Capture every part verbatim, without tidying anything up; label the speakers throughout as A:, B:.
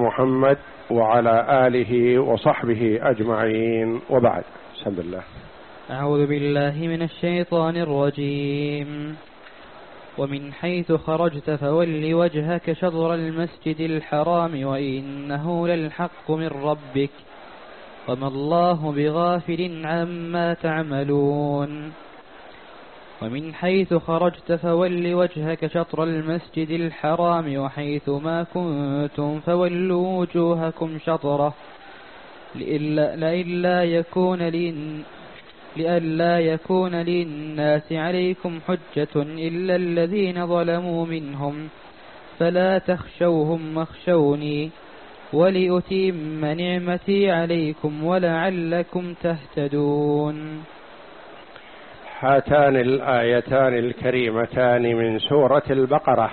A: محمد وعلى آله وصحبه أجمعين، وبعد. بسم الله.
B: أعوذ بالله من الشيطان الرجيم. ومن حيث خرجت فول وجهك شطر المسجد الحرام وإنه للحق من ربك وما الله بغافل عما تعملون. ومن حيث خرجت فول وجهك شطر المسجد الحرام وحيث ما كنتم فولوا وجوهكم شطره لئلا يكون لن لئلا يكون للناس عليكم حجة إلا الذين ظلموا منهم فلا تخشوهم واخشوني ولأتم نعمتي عليكم ولعلكم تهتدون.
A: هاتان الآيتان الكريمتان من سورة البقرة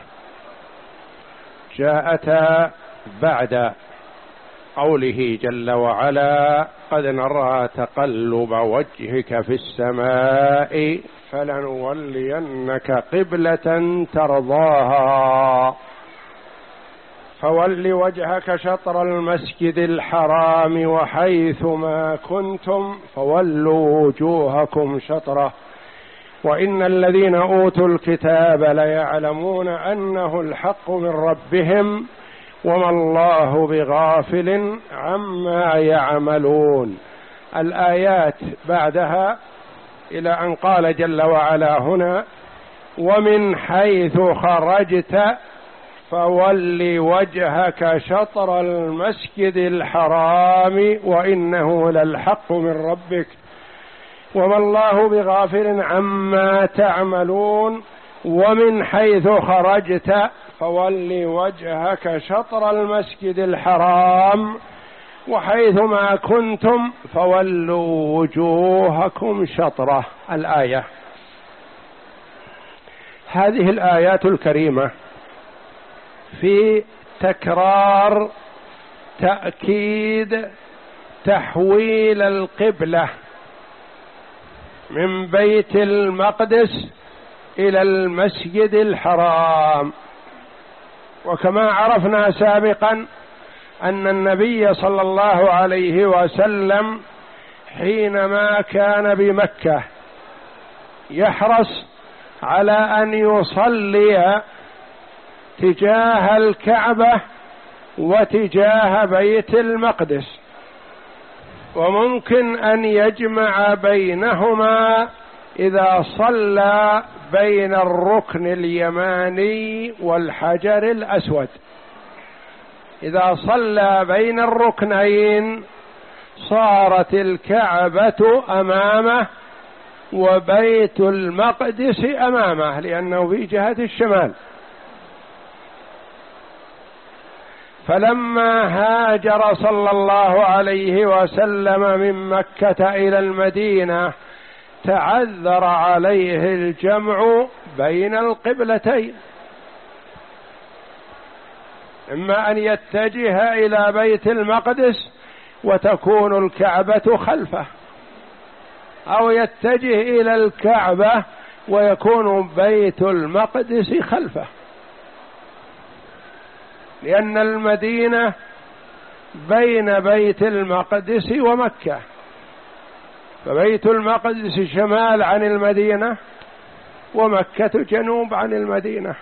A: جاءتا بعد قوله جل وعلا: قد نرى تقلب وجهك في السماء فلنولينك قبلة ترضاها فول وجهك شطر المسجد الحرام وحيث ما كنتم فولوا وجوهكم شطره وإن الذين أوتوا الكتاب ليعلمون أنه الحق من ربهم وما الله بغافل عما يعملون. الآيات بعدها إلى أن قال جل وعلا هنا: ومن حيث خرجت فول وجهك شطر المسجد الحرام وإنه للحق من ربك وما الله بغافل عما تعملون. ومن حيث خرجت فول وجهك شطر المسجد الحرام وحيث ما كنتم فولوا وجوهكم شطره. الآية. هذه الآيات الكريمة في تكرار تأكيد تحويل القبلة من بيت المقدس إلى المسجد الحرام. وكما عرفنا سابقا أن النبي صلى الله عليه وسلم حينما كان بمكة يحرص على أن يصلي تجاه الكعبة وتجاه بيت المقدس، وممكن أن يجمع بينهما إذا صلى بين الركن اليماني والحجر الأسود. إذا صلى بين الركنين صارت الكعبة أمامه وبيت المقدس أمامه لأنه في جهة الشمال. فلما هاجر صلى الله عليه وسلم من مكة إلى المدينة تعذر عليه الجمع بين القبلتين، إما أن يتجه إلى بيت المقدس وتكون الكعبة خلفه، أو يتجه إلى الكعبة ويكون بيت المقدس خلفه، لأن المدينة بين بيت المقدس ومكة، فبيت المقدس شمال عن المدينة ومكة جنوب عن المدينة.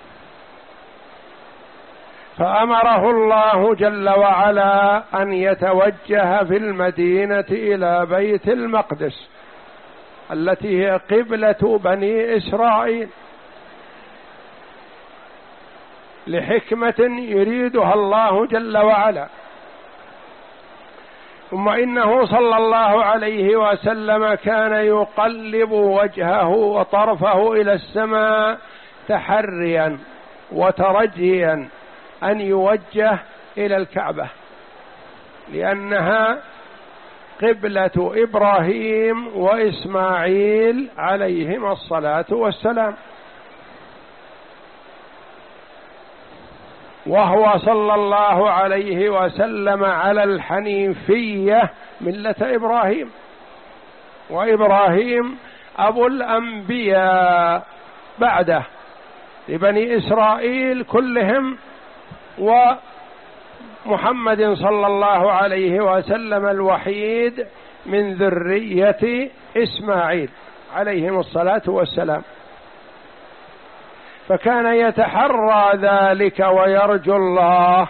A: فأمره الله جل وعلا أن يتوجه في المدينة إلى بيت المقدس التي هي قبلة بني إسرائيل لحكمة يريدها الله جل وعلا. ثم إنه صلى الله عليه وسلم كان يقلب وجهه وطرفه إلى السماء تحريا وترجيا أن يوجه إلى الكعبة، لأنها قبلة إبراهيم وإسماعيل عليهما الصلاة والسلام، وهو صلى الله عليه وسلم على الحنيفية ملة إبراهيم، وإبراهيم أبو الأنبياء بعده لبني إسرائيل كلهم محمد صلى الله عليه وسلم الوحيد من ذرية إسماعيل عليهم الصلاة والسلام، فكان يتحرى ذلك ويرجو الله،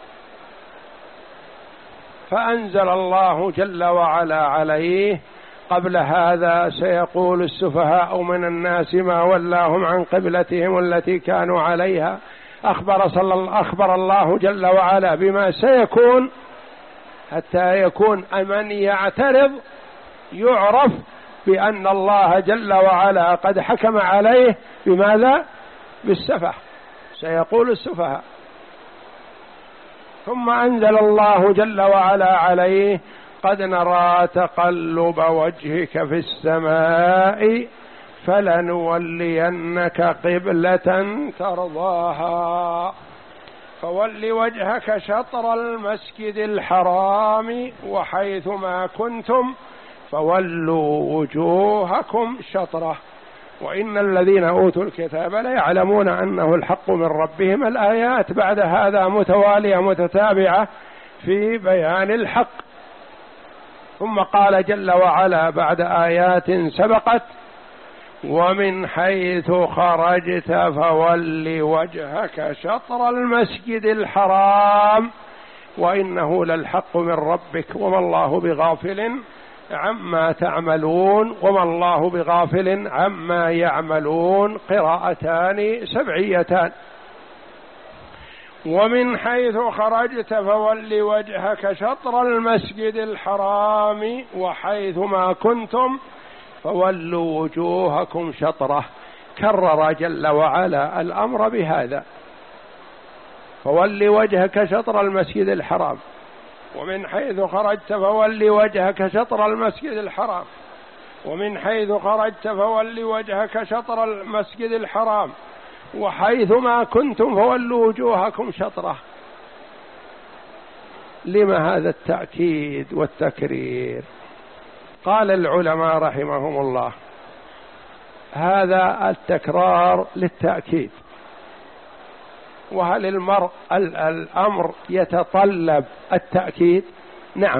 A: فأنزل الله جل وعلا عليه: قبل هذا سيقول السفهاء من الناس ما ولاهم عن قبلتهم التي كانوا عليها. أخبر, صلى أخبر الله جل وعلا بما سيكون حتى يكون من يعترض يعرف بأن الله جل وعلا قد حكم عليه بماذا؟ بالسفه، سيقول السفهاء. ثم أنزل الله جل وعلا عليه: قد نرى تقلب وجهك في السماء فلنولينك قبلة ترضاها فول وجهك شطر المسجد الحرام وحيث ما كنتم فولوا وجوهكم شطره وإن الذين أوتوا الكتاب ليعلمون أنه الحق من ربهم. الآيات بعد هذا متوالية متتابعة في بيان الحق. ثم قال جل وعلا بعد آيات سبقت: ومن حيث خرجت فول وجهك شطر المسجد الحرام وإنه للحق من ربك وما الله بغافل عما تعملون. وما الله بغافل عما يعملون قراءتان سبعيتان. ومن حيث خرجت فول وجهك شطر المسجد الحرام وحيث ما كنتم فولوا وجوهكم شطره. كرر جل وعلا الأمر بهذا: فول وجهك شطر المسجد الحرام، ومن حيث خرجت فول وجهك شطر المسجد الحرام، ومن حيث خرجت فول وجهك شطر المسجد الحرام، وحيث ما كنتم فولوا وجوهكم شطره. لما هذا التأكيد والتكرير؟ قال العلماء رحمهم الله: هذا التكرار للتأكيد. وهل المرء الأمر يتطلب التأكيد؟ نعم.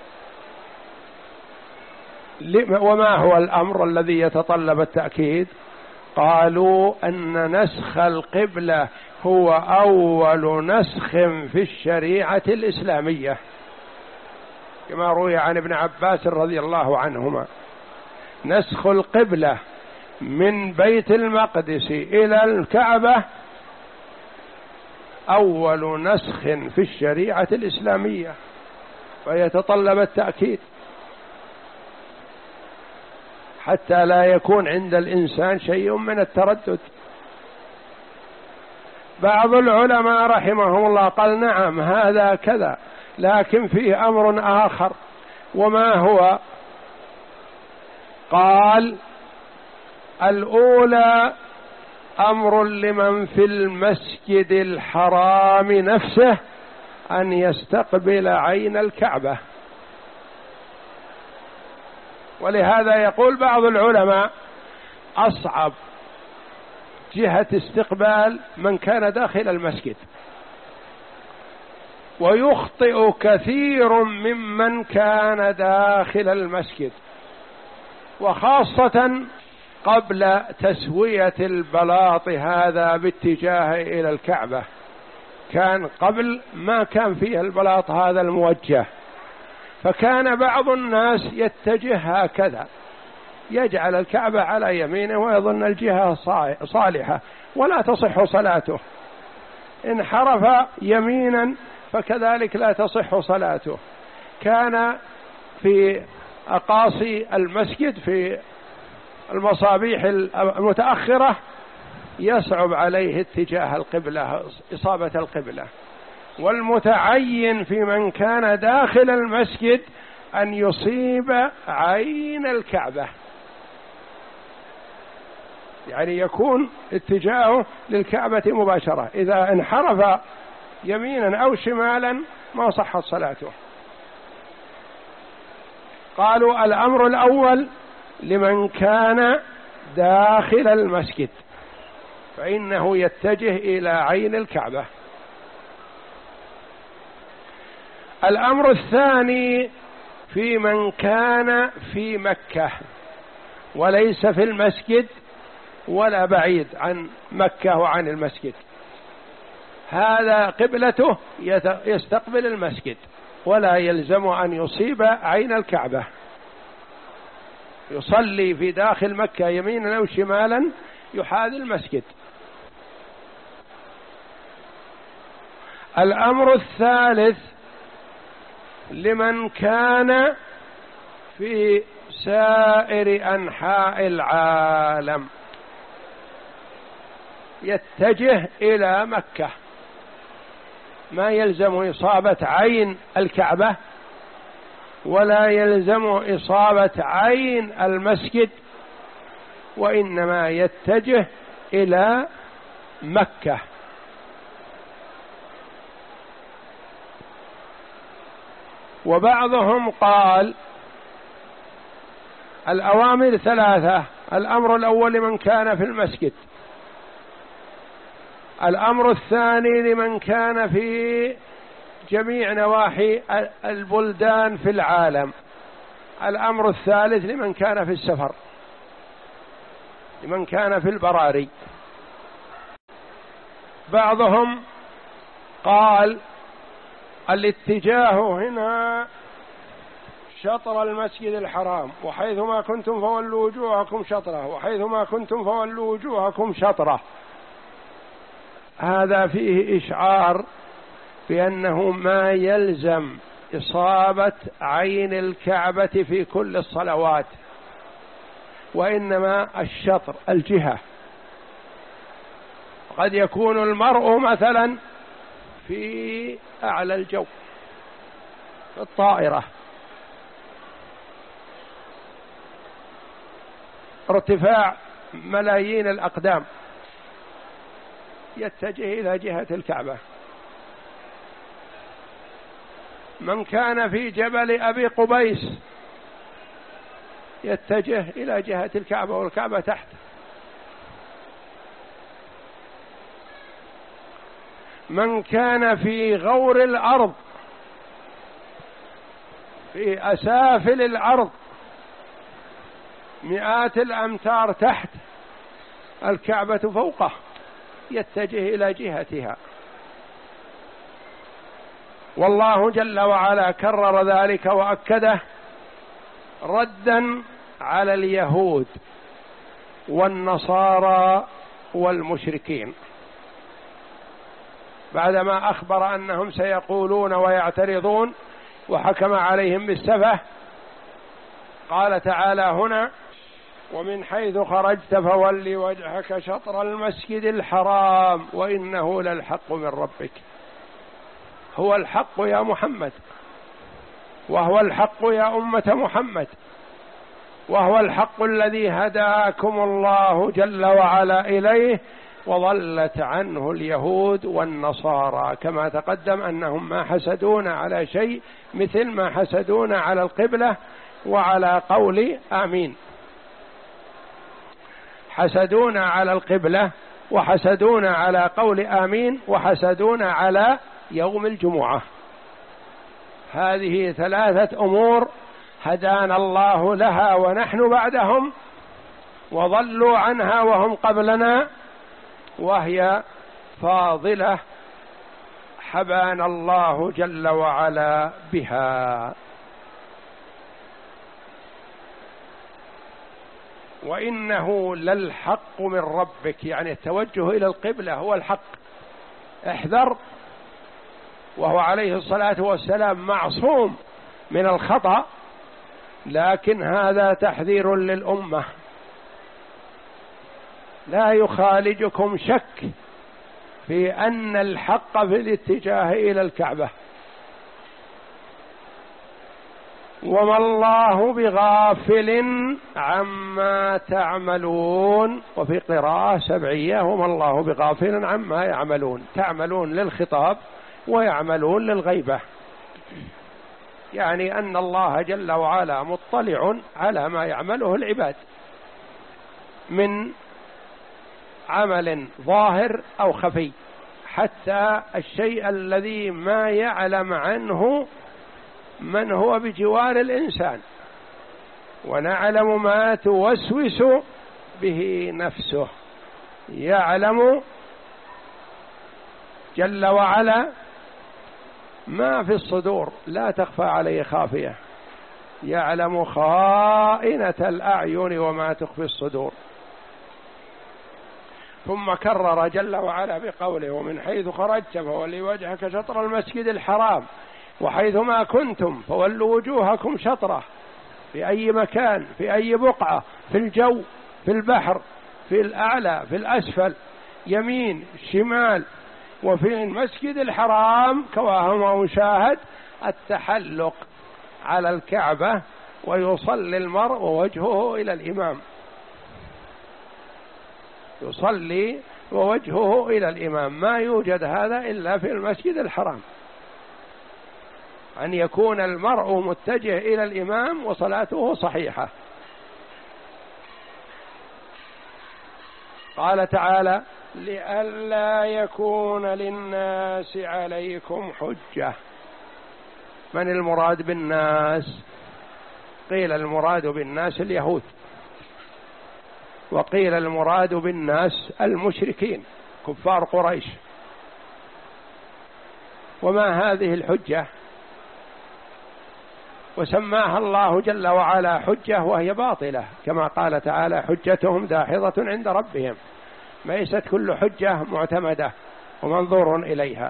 A: وما هو الأمر الذي يتطلب التأكيد؟ قالوا أن نسخ القبلة هو أول نسخ في الشريعة الإسلامية، كما روي عن ابن عباس رضي الله عنهما: نسخ القبلة من بيت المقدس إلى الكعبة أول نسخ في الشريعة الإسلامية، ويتطلب التأكيد حتى لا يكون عند الإنسان شيء من التردد. بعض العلماء رحمهم الله قال: نعم هذا كذا، لكن فيه أمر آخر. وما هو؟ قال: الأولى أمر لمن في المسجد الحرام نفسه أن يستقبل عين الكعبة. ولهذا يقول بعض العلماء: أصعب جهة استقبال من كان داخل المسجد، ويخطئ كثير ممن كان داخل المسجد، وخاصة قبل تسوية البلاط هذا باتجاه إلى الكعبة. كان قبل ما كان فيه البلاط هذا الموجه، فكان بعض الناس يتجه هكذا، يجعل الكعبة على يمينه ويظن الجهة صالحة ولا تصح صلاته. إن حرف يمينا فكذلك لا تصح صلاته. كان في أقاصي المسجد في المصابيح المتأخرة يصعب عليه اتجاه القبلة، إصابة القبلة. والمتعين في من كان داخل المسجد أن يصيب عين الكعبة، يعني يكون اتجاهه للكعبة مباشرة. إذا انحرف يمينا أو شمالا ما صحت صلاته. قالوا: الأمر الأول لمن كان داخل المسجد فإنه يتجه إلى عين الكعبة. الأمر الثاني في من كان في مكة وليس في المسجد ولا بعيد عن مكة وعن المسجد، هذا قبلته يستقبل المسجد ولا يلزم أن يصيب عين الكعبة، يصلي في داخل مكة يمينا أو شمالا يحاذي المسجد. الأمر الثالث لمن كان في سائر أنحاء العالم يتجه إلى مكة، ما يلزم إصابة عين الكعبة ولا يلزم إصابة عين المسجد، وإنما يتجه إلى مكة. وبعضهم قال الأوامر ثلاثة: الأمر الأول لمن كان في المسجد، الأمر الثاني لمن كان في جميع نواحي البلدان في العالم، الأمر الثالث لمن كان في السفر، لمن كان في البراري. بعضهم قال الاتجاه هنا شطر المسجد الحرام، وحيثما كنتم فولوا وجوهكم شطره، وحيثما كنتم فولوا وجوهكم شطره. هذا فيه إشعار بأنه ما يلزم إصابة عين الكعبة في كل الصلوات، وإنما الشطر الجهة. قد يكون المرء مثلا في أعلى الجو في الطائرة ارتفاع ملايين الأقدام، يتجه إلى جهة الكعبة. من كان في جبل أبي قبيس يتجه إلى جهة الكعبة والكعبة تحت. من كان في غور الأرض في أسافل الأرض مئات الأمتار تحت، الكعبة فوقه، يتجه إلى جهتها. والله جل وعلا كرر ذلك وأكده ردا على اليهود والنصارى والمشركين، بعدما أخبر أنهم سيقولون ويعترضون وحكم عليهم بالسفه. قال تعالى هنا: ومن حيث خرجت فول وجهك شطر المسجد الحرام وإنه للحق من ربك. هو الحق يا محمد، وهو الحق يا أمة محمد، وهو الحق الذي هداكم الله جل وعلا إليه، وضلت عنه اليهود والنصارى، كما تقدم أنهم ما حسدون على شيء مثل ما حسدون على القبلة وعلى قول آمين. حسدون على القبلة، وحسدون على قول آمين، وحسدون على يوم الجمعة. هذه ثلاثة أمور هدانا الله لها ونحن بعدهم، وضلوا عنها وهم قبلنا، وهي فاضلة حبانا الله جل وعلا بها. وإنه للحق من ربك، يعني التوجه إلى القبلة هو الحق. احذر. وهو عليه الصلاة والسلام معصوم من الخطأ، لكن هذا تحذير للأمة، لا يخالجكم شك في أن الحق في الاتجاه إلى الكعبة. وما الله بغافل عما تعملون، وفي قراءة سبعية: وما الله بغافل عما يعملون. تعملون للخطاب ويعملون للغيبة، يعني أن الله جل وعلا مطلع على ما يعمله العباد من عمل ظاهر أو خفي، حتى الشيء الذي ما يعلم عنه من هو بجوار الإنسان، ونعلم ما توسوس به نفسه. يعلم جل وعلا ما في الصدور، لا تخفى عليه خافية، يعلم خائنة الأعين وما تخفي الصدور. ثم كرر جل وعلا بقوله: ومن حيث خرجت فولي وجهك شطر المسجد الحرام وحيث ما كنتم فولوا وجوهكم شطره، في أي مكان، في أي بقعة، في الجو، في البحر، في الأعلى، في الأسفل، يمين، شمال. وفي المسجد الحرام كما مشاهد التحلق على الكعبة، ويصلي المرء ووجهه إلى الإمام، يصلي ووجهه إلى الإمام. ما يوجد هذا إلا في المسجد الحرام، أن يكون المرء متجه إلى الإمام وصلاته صحيحة. قال تعالى: لئلا يكون للناس عليكم حجة. من المراد بالناس؟ قيل المراد بالناس اليهود، وقيل المراد بالناس المشركين كفار قريش. وما هذه الحجة؟ وسماها الله جل وعلا حجة وهي باطلة، كما قال تعالى: حجتهم داحضة عند ربهم. ليست كل حجة معتمدة ومنظور إليها.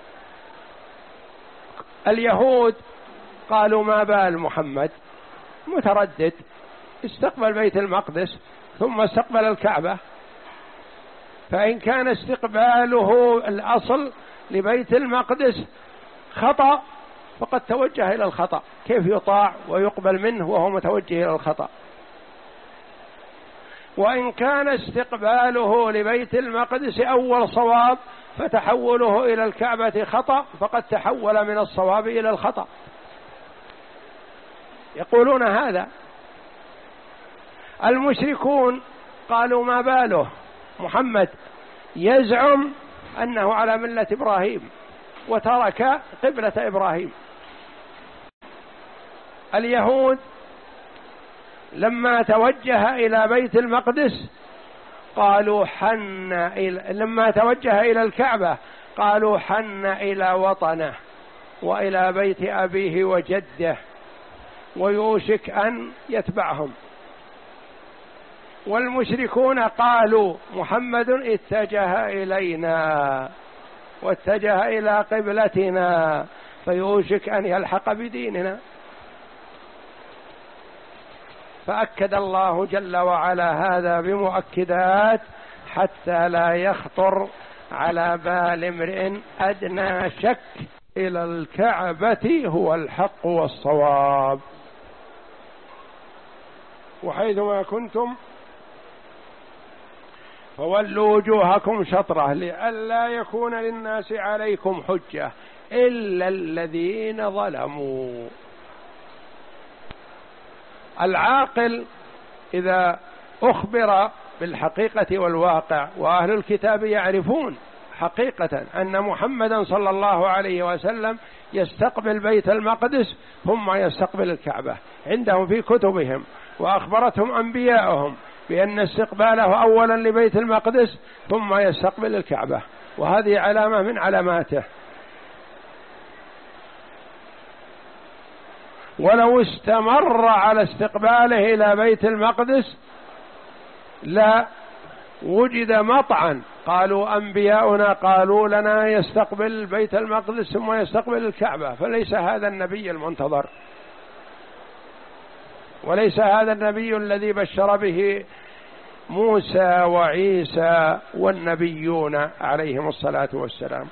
A: اليهود قالوا: ما بال محمد متردد، استقبل بيت المقدس ثم استقبل الكعبة، فإن كان استقباله الأصل لبيت المقدس خطأ فقد توجه إلى الخطأ، كيف يطاع ويقبل منه وهو متوجه إلى الخطأ؟ وإن كان استقباله لبيت المقدس أول صواب فتحوله إلى الكعبة خطأ، فقد تحول من الصواب إلى الخطأ. يقولون هذا. المشركون قالوا: ما باله محمد يزعم أنه على ملة إبراهيم وترك قبلة إبراهيم. اليهود لما توجه إلى بيت المقدس قالوا حن إلى، لما توجه إلى الكعبة قالوا حن إلى وطنه وإلى بيت أبيه وجده، ويوشك أن يتبعهم. والمشركون قالوا محمد اتجه إلينا واتجه إلى قبلتنا فيوشك أن يلحق بديننا. فأكد الله جل وعلا هذا بمؤكدات حتى لا يخطر على بال امرئ أدنى شك إلى الكعبة هو الحق والصواب. وحيثما كنتم فولوا وجوهكم شطره لئلا يكون للناس عليكم حجة إلا الذين ظلموا. العاقل إذا أخبر بالحقيقة والواقع، وأهل الكتاب يعرفون حقيقة أن محمدا صلى الله عليه وسلم يستقبل بيت المقدس ثم يستقبل الكعبة، عندهم في كتبهم، وأخبرتهم أنبياءهم بأن استقباله أولا لبيت المقدس ثم يستقبل الكعبة، وهذه علامة من علاماته. ولو استمر على استقباله إلى بيت المقدس لا وجد مطعن. قالوا أنبياؤنا قالوا لنا يستقبل بيت المقدس ثم يستقبل الكعبة، فليس هذا النبي المنتظر، وليس هذا النبي الذي بشر به موسى وعيسى والنبيون عليهم الصلاة والسلام.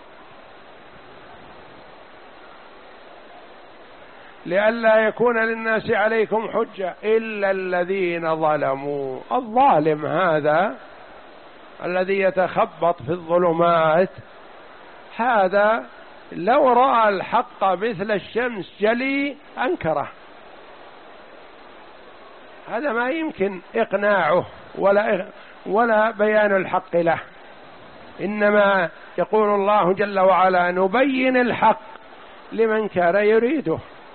A: لئلا يكون للناس عليكم حجة إلا الذين ظلموا. الظالم هذا الذي يتخبط في الظلمات، هذا لو رأى الحق مثل الشمس جلي أنكره، هذا ما يمكن إقناعه ولا ولا بيان الحق له. إنما يقول الله جل وعلا: نبين الحق لمن كان يريده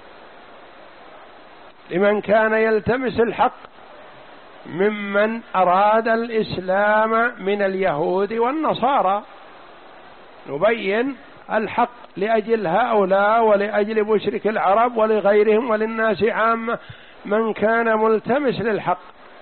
A: لمن كان يلتمس الحق ممن أراد الإسلام من اليهود والنصارى. نبين الحق لأجل هؤلاء ولأجل مشرك العرب ولغيرهم وللناس عامة، من كان ملتمس للحق.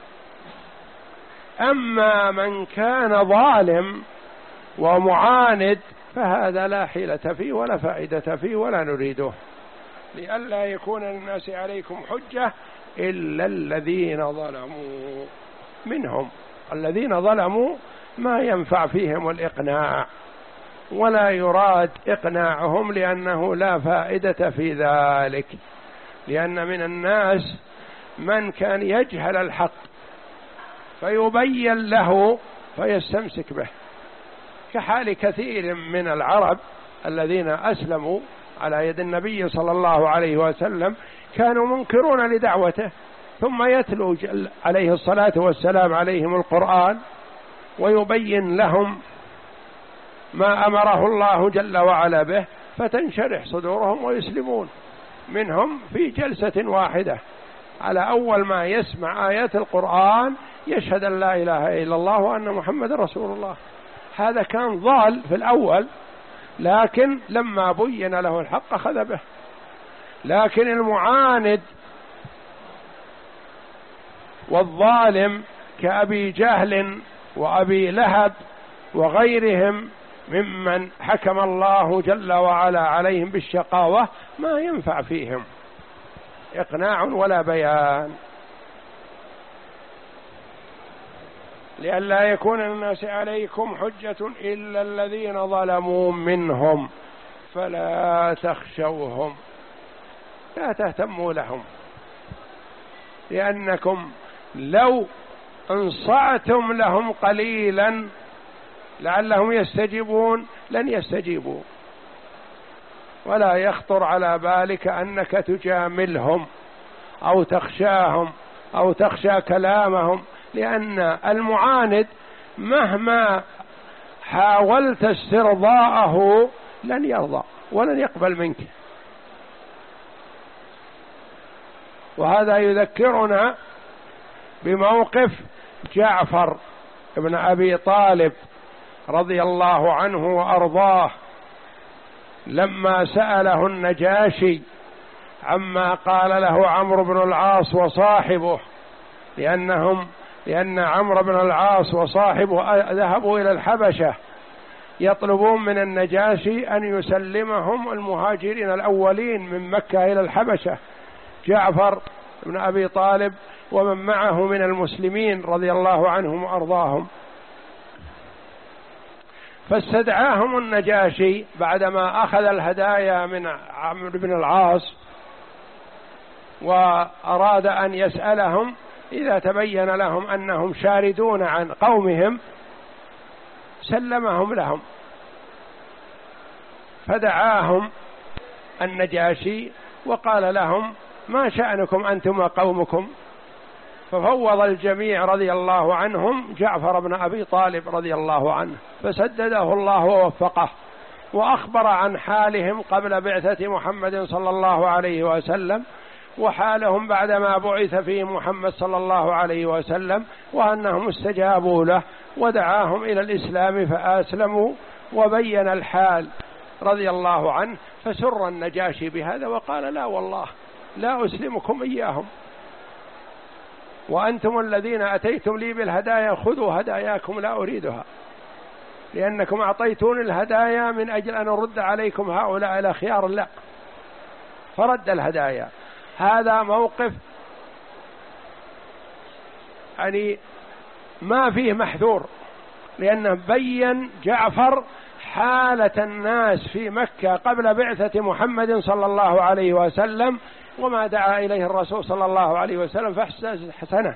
A: أما من كان ظالم ومعاند فهذا لا حيلة فيه ولا فائدة فيه ولا نريده، لئلا يكون للناس عليكم حجة إلا الذين ظلموا منهم. الذين ظلموا ما ينفع فيهم الإقناع ولا يراد إقناعهم، لأنه لا فائدة في ذلك، لأن من الناس من كان يجهل الحق فيبين له فيستمسك به، كحال كثير من العرب الذين أسلموا على يد النبي صلى الله عليه وسلم، كانوا منكرون لدعوته، ثم يتلو عليه الصلاة والسلام عليهم القرآن ويبين لهم ما أمره الله جل وعلا به، فتنشرح صدورهم ويسلمون منهم في جلسة واحدة. على أول ما يسمع آيات القرآن يشهد أن لا إله إلا الله وأن محمد رسول الله. هذا كان ضال في الأول، لكن لما بين له الحق أخذ به. لكن المعاند والظالم كأبي جهل وأبي لهب وغيرهم ممن حكم الله جل وعلا عليهم بالشقاوة ما ينفع فيهم إقناع ولا بيان. لئلا يكون للناس عليكم حجة إلا الذين ظلموا منهم فلا تخشوهم، لا تهتموا لهم، لأنكم لو انصعتم لهم قليلا لعلهم يستجيبون لن يستجيبوا، ولا يخطر على بالك أنك تجاملهم أو تخشاهم أو تخشى كلامهم، لأن المعاند مهما حاولت استرضاءه لن يرضى ولن يقبل منك. وهذا يذكرنا بموقف جعفر ابن أبي طالب رضي الله عنه وأرضاه، لما سأله النجاشي عما قال له عمرو بن العاص وصاحبه، لأنهم لأن عمرو بن العاص وصاحبه ذهبوا إلى الحبشة يطلبون من النجاشي أن يسلمهم المهاجرين الأولين من مكة إلى الحبشة، جعفر بن أبي طالب ومن معه من المسلمين رضي الله عنهم وأرضاهم. فاستدعاهم النجاشي بعدما أخذ الهدايا من عمرو بن العاص وأراد أن يسألهم إذا تبين لهم أنهم شاردون عن قومهم سلمهم لهم. فدعاهم النجاشي وقال لهم ما شأنكم أنتم وقومكم؟ ففوض الجميع رضي الله عنهم جعفر بن أبي طالب رضي الله عنه، فسدده الله ووفقه، وأخبر عن حالهم قبل بعثة محمد صلى الله عليه وسلم وحالهم بعدما بعث فيه محمد صلى الله عليه وسلم، وأنهم استجابوا له ودعاهم إلى الإسلام فأسلموا وبين الحال رضي الله عنه. فسر النجاشي بهذا وقال لا والله لا أسلمكم إياهم، وأنتم الذين أتيتم لي بالهدايا خذوا هداياكم لا أريدها، لأنكم أعطيتون الهدايا من أجل أن أرد عليكم هؤلاء الأخيار، لا. فرد الهدايا. هذا موقف يعني ما فيه محذور، لأنه بين جعفر حالة الناس في مكة قبل بعثة محمد صلى الله عليه وسلم وما دعا إليه الرسول صلى الله عليه وسلم فحسنه.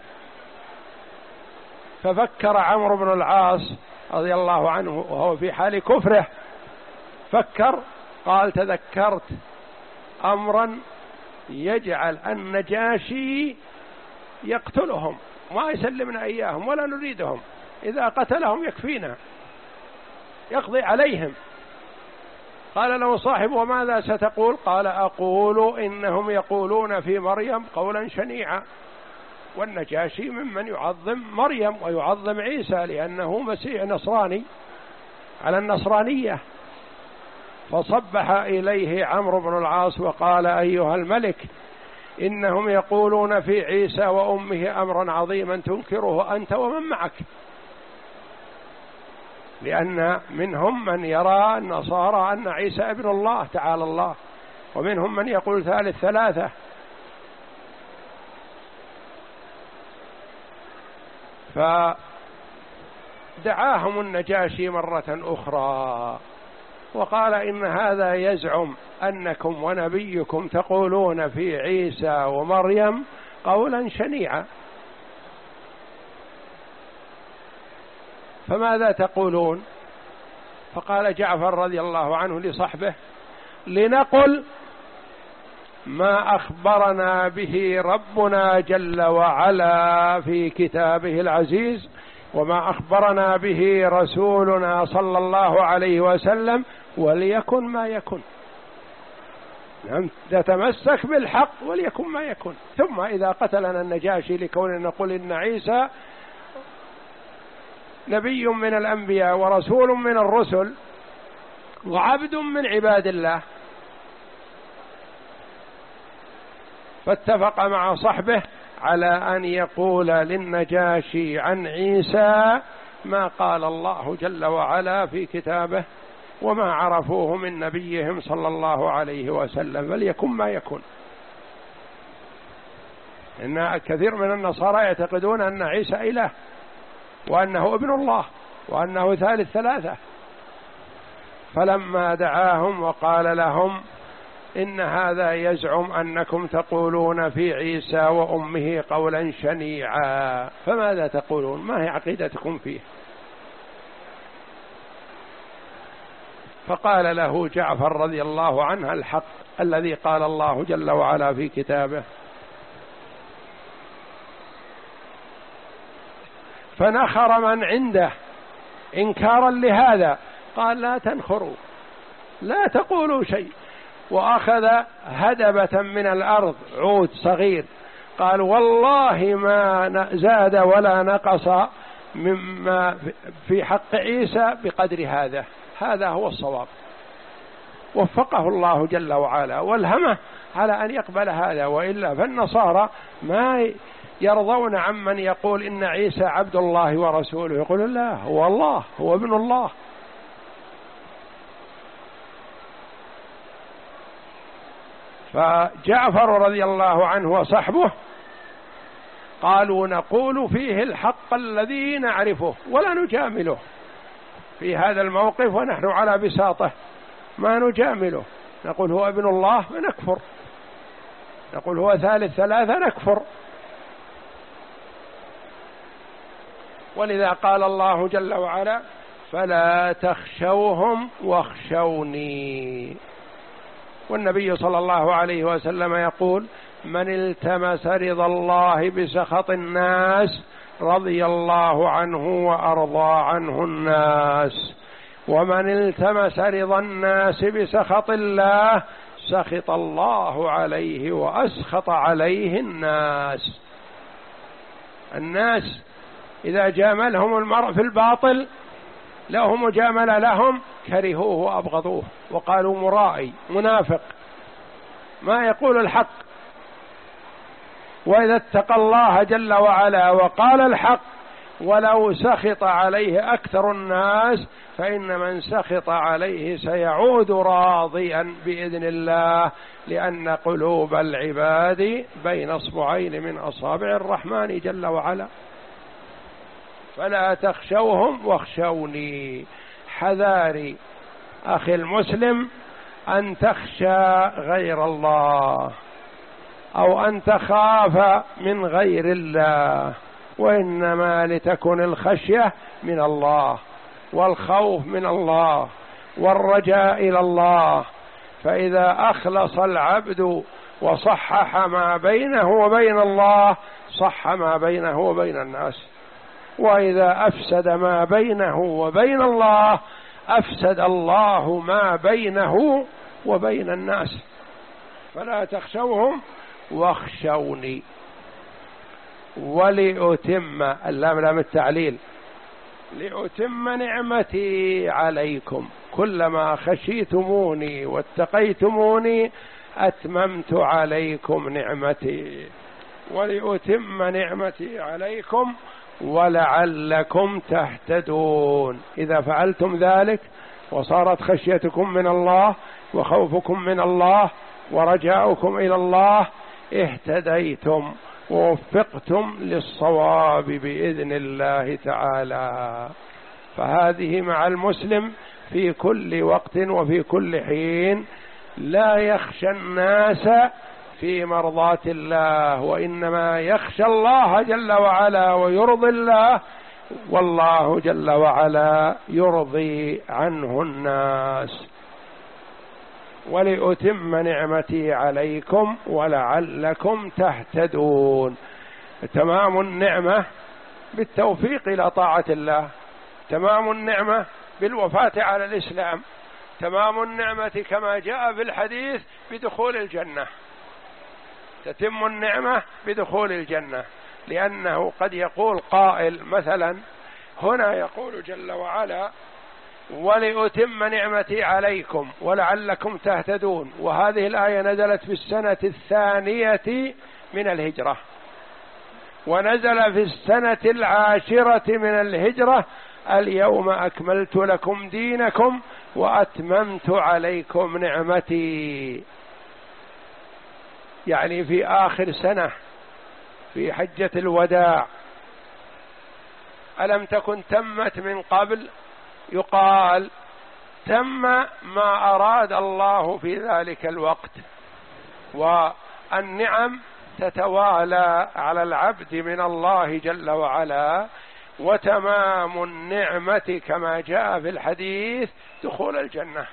A: ففكر عمرو بن العاص رضي الله عنه وهو في حال كفره، فكر قال تذكرت أمرا يجعل النجاشي يقتلهم ما يسلمنا إياهم ولا نريدهم، إذا قتلهم يكفينا يقضي عليهم. قال له صاحب وماذا ستقول؟ قال أقول إنهم يقولون في مريم قولا شنيعا. والنجاشي ممن يعظم مريم ويعظم عيسى لأنه مسيح نصراني على النصرانية. فصبح إليه عمرو بن العاص وقال أيها الملك إنهم يقولون في عيسى وأمه أمرا عظيما تنكره أنت ومن معك، لأن منهم من يرى النصارى أن عيسى ابن الله تعالى الله، ومنهم من يقول ثالث ثلاثة. فدعاهم النجاشي مرة أخرى وقال إن هذا يزعم أنكم ونبيكم تقولون في عيسى ومريم قولا شنيعا، فماذا تقولون؟ فقال جعفر رضي الله عنه لصحبه لنقل ما أخبرنا به ربنا جل وعلا في كتابه العزيز وما أخبرنا به رسولنا صلى الله عليه وسلم وليكن ما يكن. نتمسك بالحق وليكن ما يكن. ثم إذا قتلنا النجاشي لكوننا نقول إن عيسى نبي من الأنبياء ورسول من الرسل وعبد من عباد الله، فاتفق مع صحبه على أن يقول للنجاشي عن عيسى ما قال الله جل وعلا في كتابه وما عرفوه من نبيهم صلى الله عليه وسلم، فليكن ما يكن. إن كثير من النصارى يعتقدون أن عيسى إله وأنه ابن الله وأنه ثالث ثلاثة. فلما دعاهم وقال لهم إن هذا يزعم أنكم تقولون في عيسى وأمه قولا شنيعا، فماذا تقولون؟ ما هي عقيدتكم فيه؟ فقال له جعفر رضي الله عنه الحق الذي قال الله جل وعلا في كتابه. فنخر من عنده إنكارا لهذا، قال لا تنخروا لا تقولوا شيء، وأخذ هدبة من الأرض عود صغير قال والله ما زاد ولا نقص مما في حق عيسى بقدر هذا، هذا هو الصواب. وفقه الله جل وعلا والهمه على أن يقبل هذا، وإلا فالنصارى ما يرضون عمن يقول إن عيسى عبد الله ورسوله، يقول لا هو الله هو ابن الله. فجعفر رضي الله عنه وصحبه قالوا نقول فيه الحق الذي نعرفه ولا نجامله في هذا الموقف، ونحن على بساطه ما نجامله، نقول هو ابن الله ونكفر، نقول هو ثالث ثلاثة نكفر. ولذا قال الله جل وعلا فلا تخشوهم واخشوني. والنبي صلى الله عليه وسلم يقول من التمس رضا الله بسخط الناس رضي الله عنه وأرضى عنه الناس، ومن التمس رضا الناس بسخط الله سخط الله عليه وأسخط عليه الناس. الناس إذا جاملهم المرء في الباطل لو مجامل لهم كرهوه وأبغضوه وقالوا مرائي منافق ما يقول الحق. وإذا اتقى الله جل وعلا وقال الحق ولو سخط عليه أكثر الناس فإن من سخط عليه سيعود راضيا بإذن الله، لأن قلوب العباد بين أصبعين من أصابع الرحمن جل وعلا. فلا تخشوهم واخشوني. حذاري أخي المسلم أن تخشى غير الله أو أن تخاف من غير الله، وإنما لتكن الخشية من الله والخوف من الله والرجاء إلى الله. فإذا أخلص العبد وصحح ما بينه وبين الله صح ما بينه وبين الناس، وإذا أفسد ما بينه وبين الله أفسد الله ما بينه وبين الناس. فلا تخشوهم واخشوني ولأتم، اللام لام التعليل، لأتم نعمتي عليكم، كلما خشيتموني واتقيتموني أتممت عليكم نعمتي، ولأتم نعمتي عليكم ولعلكم تهتدون. إذا فعلتم ذلك وصارت خشيتكم من الله وخوفكم من الله ورجاؤكم إلى الله اهتديتم ووفقتم للصواب بإذن الله تعالى. فهذه مع المسلم في كل وقت وفي كل حين، لا يخشى الناس في مرضاة الله، وإنما يخشى الله جل وعلا ويرضي الله، والله جل وعلا يرضي عنه الناس. ولأتم نعمتي عليكم ولعلكم تهتدون. تمام النعمة بالتوفيق إلى طاعة الله، تمام النعمة بالوفاة على الإسلام، تمام النعمة كما جاء في الحديث بدخول الجنة. تتم النعمة بدخول الجنة، لأنه قد يقول قائل مثلا هنا يقول جل وعلا ولأتم نعمتي عليكم ولعلكم تهتدون، وهذه الآية نزلت في السنة الثانية من الهجرة، ونزل في السنة العاشرة من الهجرة اليوم أكملت لكم دينكم وأتممت عليكم نعمتي، يعني في آخر سنة في حجة الوداع. ألم تكن تمت من قبل؟ يقال تم ما أراد الله في ذلك الوقت، والنعم تتوالى على العبد من الله جل وعلا. وتمام النعمة كما جاء في الحديث دخول الجنة،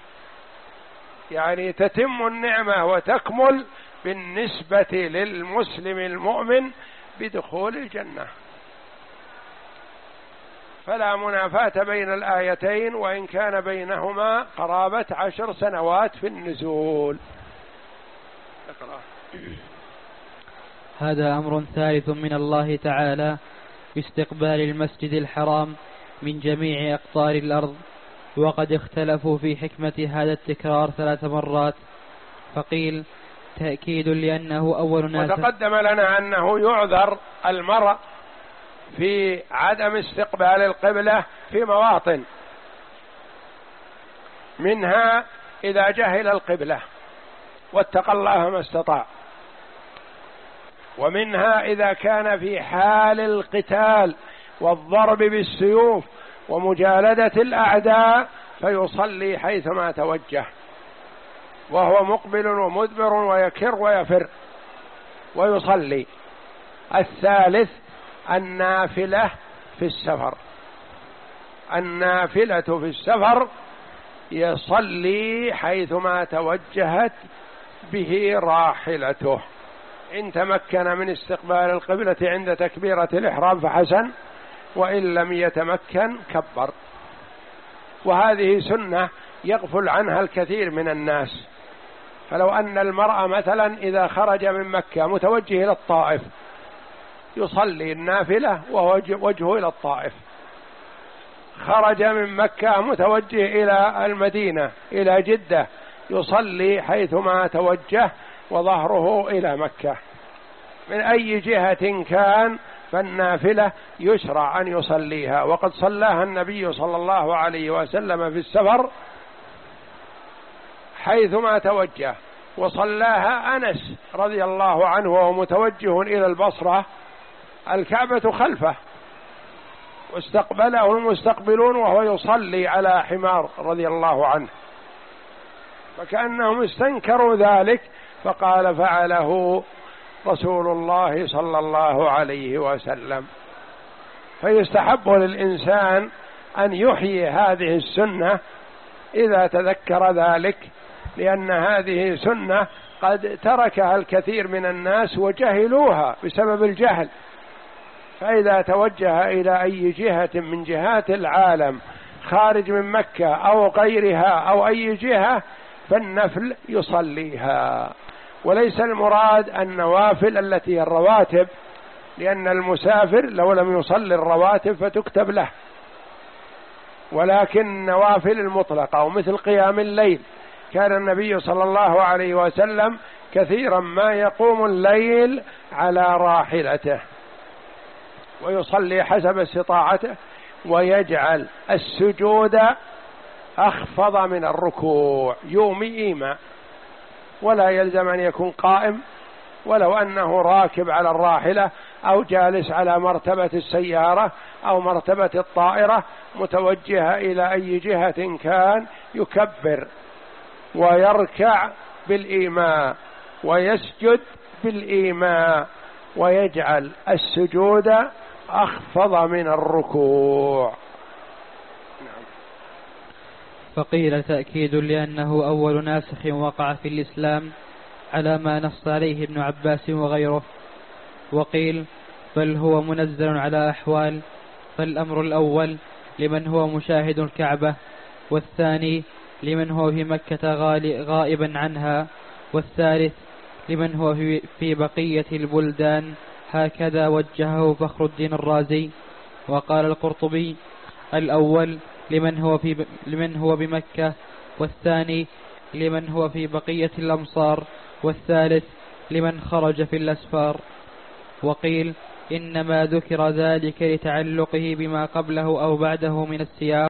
A: يعني تتم النعمة وتكمل بالنسبة للمسلم المؤمن بدخول الجنة. فلا منافاة بين الآيتين، وإن كان بينهما قرابة عشر سنوات في النزول. اقرأ.
B: هذا أمر ثالث من الله تعالى باستقبال المسجد الحرام من جميع أقطار الأرض، وقد اختلفوا في حكمة هذا التكرار ثلاث مرات، فقيل تأكيد لأنه أول ناس.
A: وتقدم لنا أنه يعذر المرء في عدم استقبال القبلة في مواطن، منها إذا جهل القبلة واتقى الله ما استطاع، ومنها إذا كان في حال القتال والضرب بالسيوف ومجالدة الأعداء فيصلي حيثما توجه وهو مقبل ومدبر ويكر ويفر ويصلي. الثالث النافلة في السفر، النافلة في السفر يصلي حيثما توجهت به راحلته، إن تمكن من استقبال القبلة عند تكبيرة الإحرام فحسن، وإن لم يتمكن كبر. وهذه سنة يغفل عنها الكثير من الناس. فلو أن المرأة مثلا إذا خرج من مكة متوجه إلى الطائف يصلي النافلة وهو وجهه إلى الطائف، خرج من مكة متوجه إلى المدينة إلى جدة يصلي حيثما توجه وظهره إلى مكة، من أي جهة كان فالنافلة يشرع أن يصليها. وقد صلاها النبي صلى الله عليه وسلم في السفر حيثما توجه، وصلاها أنس رضي الله عنه وهو متوجه إلى البصرة، الكعبة خلفه واستقبله المستقبلون وهو يصلي على حمار رضي الله عنه، فكأنهم استنكروا ذلك، فقال فعله رسول الله صلى الله عليه وسلم. فيستحب للإنسان أن يحيي هذه السنة إذا تذكر ذلك، لأن هذه سنة قد تركها الكثير من الناس وجهلوها بسبب الجهل. فإذا توجه إلى أي جهة من جهات العالم خارج من مكة أو غيرها أو أي جهة فالنفل يصليها. وليس المراد النوافل التي هي الرواتب، لأن المسافر لو لم يصلي الرواتب فتكتب له، ولكن النوافل المطلقة ومثل قيام الليل، كان النبي صلى الله عليه وسلم كثيرا ما يقوم الليل على راحلته ويصلي حسب استطاعته، ويجعل السجود أخفض من الركوع يومي إيماء، ولا يلزم أن يكون قائم، ولو أنه راكب على الراحلة أو جالس على مرتبة السيارة أو مرتبة الطائرة متوجهة إلى أي جهة كان، يكبر ويركع بالإيماء ويسجد بالإيماء ويجعل السجود أخفض من الركوع.
B: فقيل تأكيد لأنه أول ناسخ وقع في الإسلام على ما نص عليه ابن عباس وغيره. وقيل بل هو منزل على أحوال، فالأمر الأول لمن هو مشاهد الكعبة، والثاني لمن هو في مكة غائبا عنها، والثالث لمن هو في بقية البلدان. هكذا وجهه فخر الدين الرازي. وقال القرطبي الأول لمن هو, في لمن هو بمكة، والثاني لمن هو في بقية الأمصار، والثالث لمن خرج في الأسفار. وقيل إنما ذكر ذلك لتعلقه بما قبله أو بعده من السياق